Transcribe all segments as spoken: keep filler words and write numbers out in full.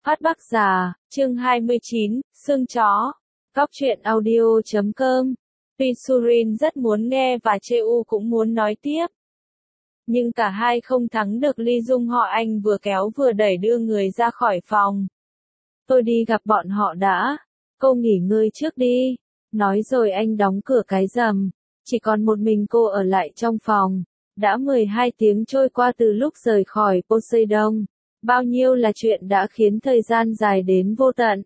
Phát Bắc Già, chương hai mươi chín, Xương Chó. Góc truyện audio chấm com. Tuy Surin rất muốn nghe và Cheu cũng muốn nói tiếp. Nhưng cả hai không thắng được Ly Dung họ, anh vừa kéo vừa đẩy đưa người ra khỏi phòng. Tôi đi gặp bọn họ đã. Cô nghỉ ngơi trước đi. Nói rồi anh đóng cửa cái rầm. Chỉ còn một mình cô ở lại trong phòng. Đã mười hai tiếng trôi qua từ lúc rời khỏi Poseidon. Bao nhiêu là chuyện đã khiến thời gian dài đến vô tận.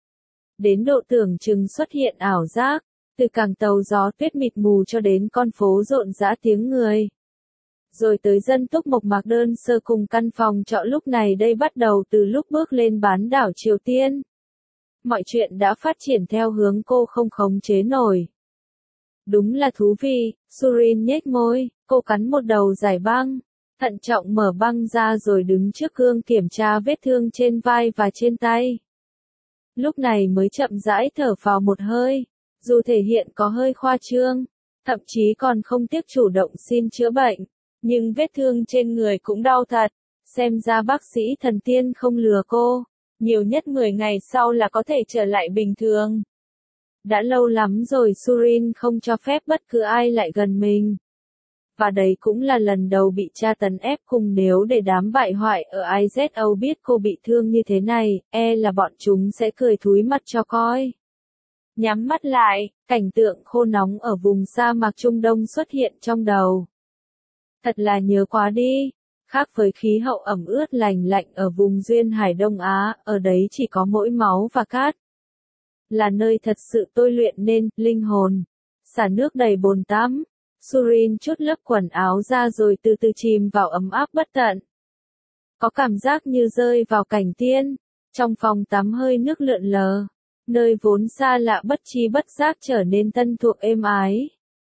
Đến độ tưởng chừng xuất hiện ảo giác, từ cảng tàu gió tuyết mịt mù cho đến con phố rộn rã tiếng người. Rồi tới dân túc mộc mạc đơn sơ cùng căn phòng trọ lúc này đây bắt đầu từ lúc bước lên bán đảo Triều Tiên. Mọi chuyện đã phát triển theo hướng cô không khống chế nổi. Đúng là thú vị, Surin nhếch môi, cô cắn một đầu giải băng. Thận trọng mở băng ra rồi đứng trước gương kiểm tra vết thương trên vai và trên tay. Lúc này mới chậm rãi thở phào một hơi, dù thể hiện có hơi khoa trương, thậm chí còn không tiếc chủ động xin chữa bệnh, nhưng vết thương trên người cũng đau thật, xem ra bác sĩ thần tiên không lừa cô, nhiều nhất mười ngày sau là có thể trở lại bình thường. Đã lâu lắm rồi Surin không cho phép bất cứ ai lại gần mình. Và đấy cũng là lần đầu bị tra tấn ép cùng, nếu để đám bại hoại ở i dét o biết cô bị thương như thế này, e là bọn chúng sẽ cười thúi mặt cho coi. Nhắm mắt lại, cảnh tượng khô nóng ở vùng sa mạc Trung Đông xuất hiện trong đầu. Thật là nhớ quá đi, khác với khí hậu ẩm ướt lành lạnh ở vùng duyên hải Đông Á, ở đấy chỉ có mỗi máu và cát. Là nơi thật sự tôi luyện nên linh hồn, xả nước đầy bồn tắm. Surin trút lớp quần áo ra rồi từ từ chìm vào ấm áp bất tận. Có cảm giác như rơi vào cảnh tiên, trong phòng tắm hơi nước lượn lờ, nơi vốn xa lạ bất chi bất giác trở nên thân thuộc êm ái.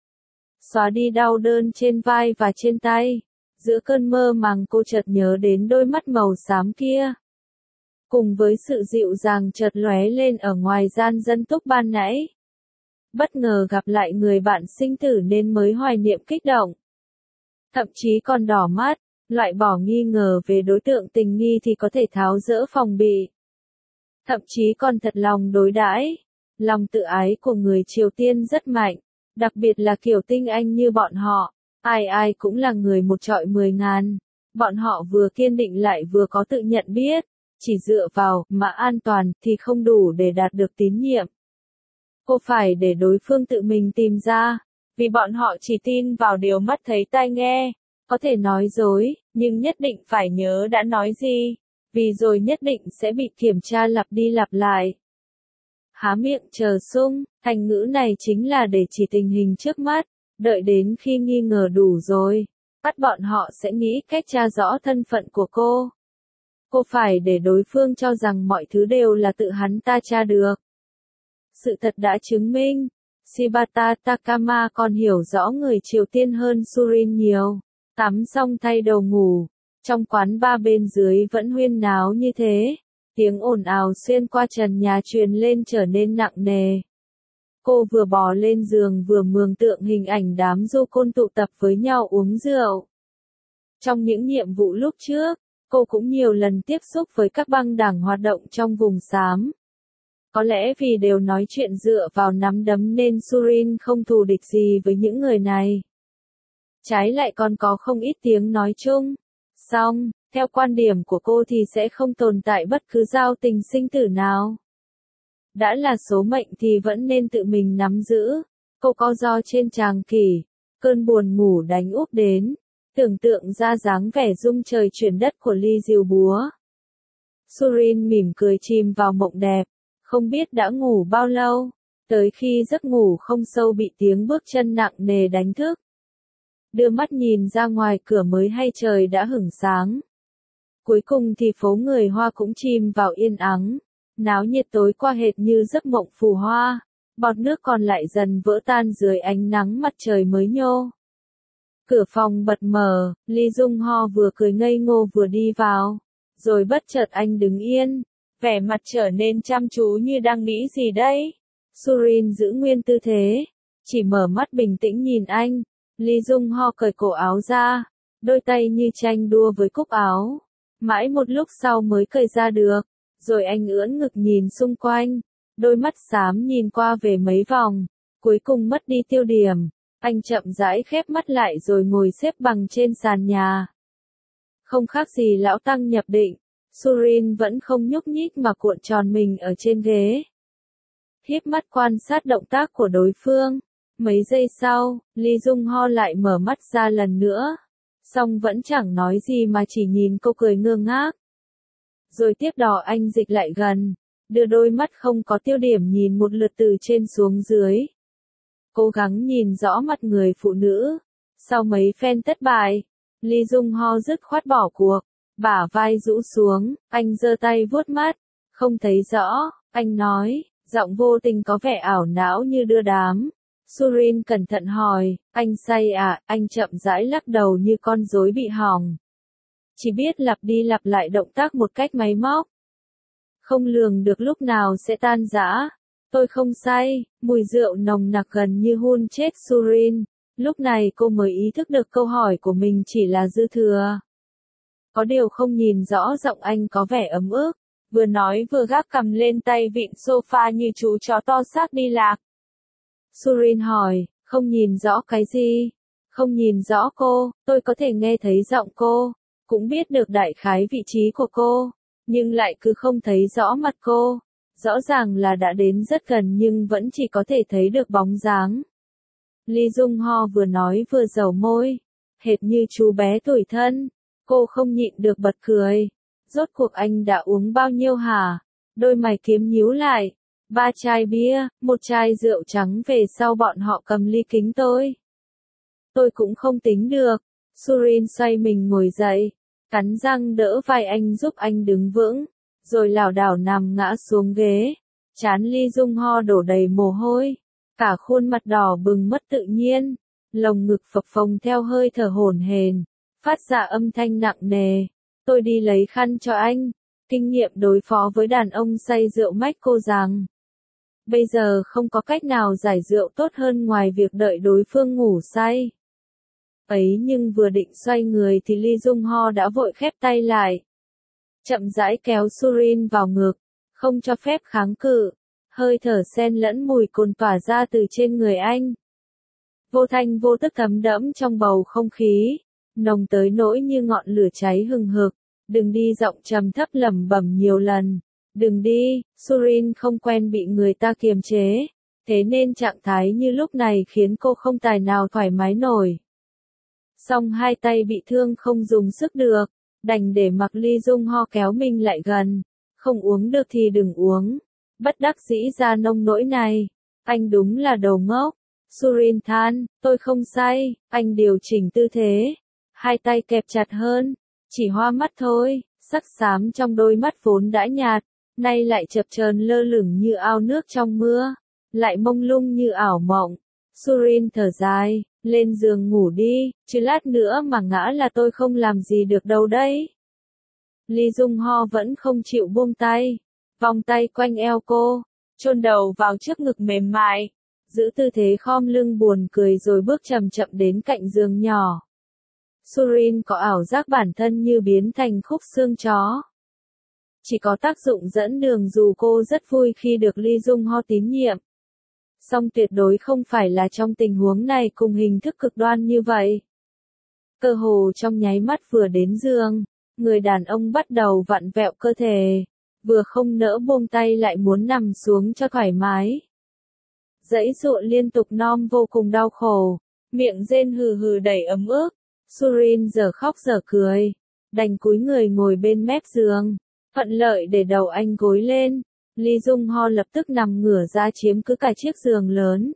Xóa đi đau đớn trên vai và trên tay, giữa cơn mơ màng cô chợt nhớ đến đôi mắt màu xám kia. Cùng với sự dịu dàng chợt lóe lên ở ngoài gian dân túc ban nãy. Bất ngờ gặp lại người bạn sinh tử nên mới hoài niệm kích động. Thậm chí còn đỏ mắt, loại bỏ nghi ngờ về đối tượng tình nghi thì có thể tháo dỡ phòng bị. Thậm chí còn thật lòng đối đãi. Lòng tự ái của người Triều Tiên rất mạnh, đặc biệt là kiểu tinh anh như bọn họ. Ai ai cũng là người một trọi mười ngàn. Bọn họ vừa kiên định lại vừa có tự nhận biết. Chỉ dựa vào mà an toàn thì không đủ để đạt được tín nhiệm. Cô phải để đối phương tự mình tìm ra, vì bọn họ chỉ tin vào điều mắt thấy tai nghe, có thể nói dối, nhưng nhất định phải nhớ đã nói gì, vì rồi nhất định sẽ bị kiểm tra lặp đi lặp lại. Há miệng chờ sung, thành ngữ này chính là để chỉ tình hình trước mắt, đợi đến khi nghi ngờ đủ rồi, bắt bọn họ sẽ nghĩ cách tra rõ thân phận của cô. Cô phải để đối phương cho rằng mọi thứ đều là tự hắn ta tra được. Sự thật đã chứng minh, Shibata Takama còn hiểu rõ người Triều Tiên hơn Surin nhiều. Tắm xong thay đồ ngủ, trong quán bar bên dưới vẫn huyên náo như thế. Tiếng ồn ào xuyên qua trần nhà truyền lên trở nên nặng nề. Cô vừa bò lên giường vừa mường tượng hình ảnh đám du côn tụ tập với nhau uống rượu. Trong những nhiệm vụ lúc trước, cô cũng nhiều lần tiếp xúc với các băng đảng hoạt động trong vùng xám. Có lẽ vì đều nói chuyện dựa vào nắm đấm nên Surin không thù địch gì với những người này. Trái lại còn có không ít tiếng nói chung. Song, theo quan điểm của cô thì sẽ không tồn tại bất cứ giao tình sinh tử nào. Đã là số mệnh thì vẫn nên tự mình nắm giữ. Cô co ro trên tràng kỷ, cơn buồn ngủ đánh úp đến, tưởng tượng ra dáng vẻ rung trời chuyển đất của Ly Diều Búa. Surin mỉm cười chìm vào mộng đẹp. Không biết đã ngủ bao lâu, tới khi giấc ngủ không sâu bị tiếng bước chân nặng nề đánh thức. Đưa mắt nhìn ra ngoài cửa mới hay trời đã hửng sáng. Cuối cùng thì phố người Hoa cũng chìm vào yên ắng, náo nhiệt tối qua hệt như giấc mộng phù hoa, bọt nước còn lại dần vỡ tan dưới ánh nắng mặt trời mới nhô. Cửa phòng bật mở, Ly Dung Ho vừa cười ngây ngô vừa đi vào, rồi bất chợt anh đứng yên. Vẻ mặt trở nên chăm chú như đang nghĩ gì đấy. Surin giữ nguyên tư thế, chỉ mở mắt bình tĩnh nhìn anh. Ly Dung Ho cởi cổ áo ra, đôi tay như tranh đua với cúc áo. Mãi một lúc sau mới cởi ra được, Rồi anh ưỡn ngực nhìn xung quanh, đôi mắt xám nhìn qua về mấy vòng, cuối cùng mất đi tiêu điểm. Anh chậm rãi khép mắt lại rồi ngồi xếp bằng trên sàn nhà. Không khác gì lão tăng nhập định, Surin vẫn không nhúc nhích mà cuộn tròn mình ở trên ghế. Híp mắt quan sát động tác của đối phương. Mấy giây sau, Lee Jung Ho lại mở mắt ra lần nữa. Song vẫn chẳng nói gì mà chỉ nhìn cô cười ngơ ngác. Rồi tiếp đó anh dịch lại gần, đưa đôi mắt không có tiêu điểm nhìn một lượt từ trên xuống dưới. Cố gắng nhìn rõ mặt người phụ nữ. Sau mấy phen thất bại, Lee Jung Ho dứt khoát bỏ cuộc, bả vai rũ xuống, anh giơ tay vuốt mắt, không thấy rõ, anh nói, giọng vô tình có vẻ ảo não như đưa đám. Surin cẩn thận hỏi, anh say à, anh chậm rãi lắc đầu như con rối bị hỏng. Chỉ biết lặp đi lặp lại động tác một cách máy móc. Không lường được lúc nào sẽ tan rã. Tôi không say, mùi rượu nồng nặc gần như hun chết Surin. Lúc này cô mới ý thức được câu hỏi của mình chỉ là dư thừa. Có điều không nhìn rõ giọng anh có vẻ ấm ức. Vừa nói vừa gác cầm lên tay vịn sofa như chú chó to xác đi lạc. Surin hỏi, không nhìn rõ cái gì? Không nhìn rõ cô, tôi có thể nghe thấy giọng cô, cũng biết được đại khái vị trí của cô, nhưng lại cứ không thấy rõ mặt cô. Rõ ràng là đã đến rất gần nhưng vẫn chỉ có thể thấy được bóng dáng. Lee Jung Ho vừa nói vừa dầu môi, hệt như chú bé tủi thân. Cô không nhịn được bật cười. Rốt cuộc anh đã uống bao nhiêu hả? Đôi mày kiếm nhíu lại. Ba chai bia, một chai rượu trắng về sau bọn họ cầm ly kính tôi. Tôi cũng không tính được. Surin xoay mình ngồi dậy, cắn răng đỡ vai anh giúp anh đứng vững, rồi lảo đảo nằm ngã xuống ghế. Trán Lee Jung Ho đổ đầy mồ hôi, cả khuôn mặt đỏ bừng mất tự nhiên, lồng ngực phập phồng theo hơi thở hổn hển, phát ra âm thanh nặng nề. Tôi đi lấy khăn cho anh. Kinh nghiệm đối phó với đàn ông say rượu mách cô rằng, bây giờ không có cách nào giải rượu tốt hơn ngoài việc đợi đối phương ngủ say. Ấy nhưng vừa định xoay người thì Lee Jung Ho đã vội khép tay lại. Chậm rãi kéo Surin vào ngực, không cho phép kháng cự. Hơi thở xen lẫn mùi cồn tỏa ra từ trên người anh. Vô thanh vô tức thấm đẫm trong bầu không khí, nồng tới nỗi như ngọn lửa cháy hừng hực. Đừng đi, giọng trầm thấp lẩm bẩm nhiều lần. Đừng đi. Surin không quen bị người ta kiềm chế, thế nên trạng thái như lúc này khiến cô không tài nào thoải mái nổi. Song hai tay bị thương không dùng sức được, đành để mặc Lee Jung Ho kéo mình lại gần. Không uống được thì đừng uống. Bất đắc dĩ ra nông nỗi này. Anh đúng là đồ ngốc. Surin than, tôi không say. Anh điều chỉnh tư thế, hai tay kẹp chặt hơn. Chỉ hoa mắt thôi, sắc xám trong đôi mắt vốn đã nhạt, nay lại chập chờn lơ lửng như ao nước trong mưa, lại mông lung như ảo mộng. Surin thở dài, lên giường ngủ đi, chứ lát nữa mà ngã là tôi không làm gì được đâu đấy. Lee Jung Ho vẫn không chịu buông tay, vòng tay quanh eo cô, chôn đầu vào trước ngực mềm mại, giữ tư thế khom lưng buồn cười rồi bước chậm chậm đến cạnh giường nhỏ. Surin có ảo giác bản thân như biến thành khúc xương chó. Chỉ có tác dụng dẫn đường dù cô rất vui khi được Lee Jung Ho tín nhiệm. Song tuyệt đối không phải là trong tình huống này cùng hình thức cực đoan như vậy. Cơ hồ trong nháy mắt vừa đến giường, người đàn ông bắt đầu vặn vẹo cơ thể, vừa không nỡ buông tay lại muốn nằm xuống cho thoải mái. Giãy giụa liên tục nom vô cùng đau khổ, miệng rên hừ hừ đầy ấm ức. Surin giờ khóc giờ cười, đành cúi người ngồi bên mép giường, thuận lợi để đầu anh gối lên. Lee Jung Ho lập tức nằm ngửa ra chiếm cứ cả chiếc giường lớn.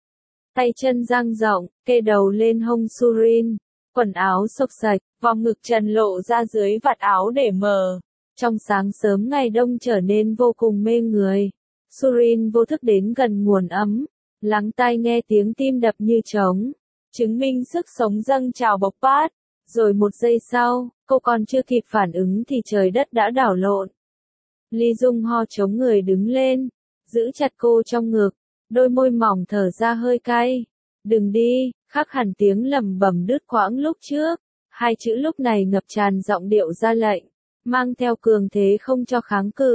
Tay chân dang rộng, kê đầu lên hông Surin, quần áo xộc xạch, vòng ngực trần lộ ra dưới vạt áo để mờ. Trong sáng sớm ngày đông trở nên vô cùng mê người. Surin vô thức đến gần nguồn ấm, lắng tai nghe tiếng tim đập như trống, chứng minh sức sống dâng trào bộc phát. Rồi một giây sau, cô còn chưa kịp phản ứng thì trời đất đã đảo lộn. Lee Jung Ho chống người đứng lên, giữ chặt cô trong ngực, đôi môi mỏng thở ra hơi cay. Đừng đi, khác hẳn tiếng lẩm bẩm đứt quãng lúc trước. Hai chữ lúc này ngập tràn giọng điệu ra lệnh, mang theo cường thế không cho kháng cự.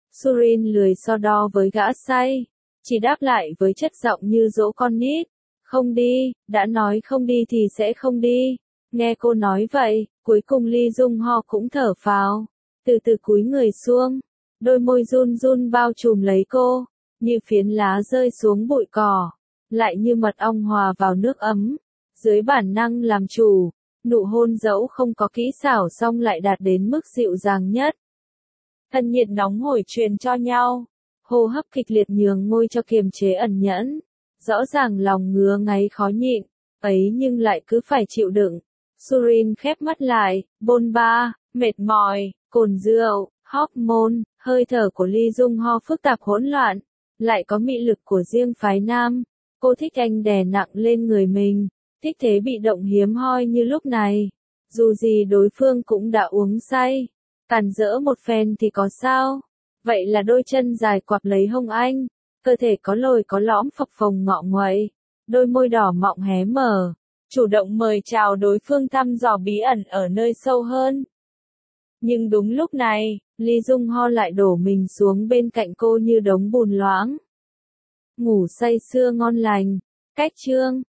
Surin lười so đo với gã say, chỉ đáp lại với chất giọng như dỗ con nít. Không đi, đã nói không đi thì sẽ không đi. Nghe cô nói vậy, cuối cùng Lee Jung Ho cũng thở phào, từ từ cúi người xuống, đôi môi run run bao trùm lấy cô, như phiến lá rơi xuống bụi cỏ, lại như mật ong hòa vào nước ấm. Dưới bản năng làm chủ, nụ hôn dẫu không có kỹ xảo song lại đạt đến mức dịu dàng nhất. Thân nhiệt nóng hổi truyền cho nhau, hô hấp kịch liệt nhường ngôi cho kiềm chế ẩn nhẫn. Rõ ràng lòng ngứa ngáy khó nhịn, ấy nhưng lại cứ phải chịu đựng. Surin khép mắt lại, bôn ba, mệt mỏi, cồn rượu, hormone, hơi thở của Lee Jung Ho phức tạp hỗn loạn, lại có mị lực của riêng phái nam. Cô thích anh đè nặng lên người mình, thích thế bị động hiếm hoi như lúc này. Dù gì đối phương cũng đã uống say, càn rỡ một phen thì có sao? Vậy là đôi chân dài quặp lấy hông anh, cơ thể có lồi có lõm phập phồng ngọ nguậy, đôi môi đỏ mọng hé mở, chủ động mời chào đối phương thăm dò bí ẩn ở nơi sâu hơn. Nhưng đúng lúc này, Lee Jung Ho lại đổ mình xuống bên cạnh cô như đống bùn loãng. Ngủ say sưa ngon lành, cách chương.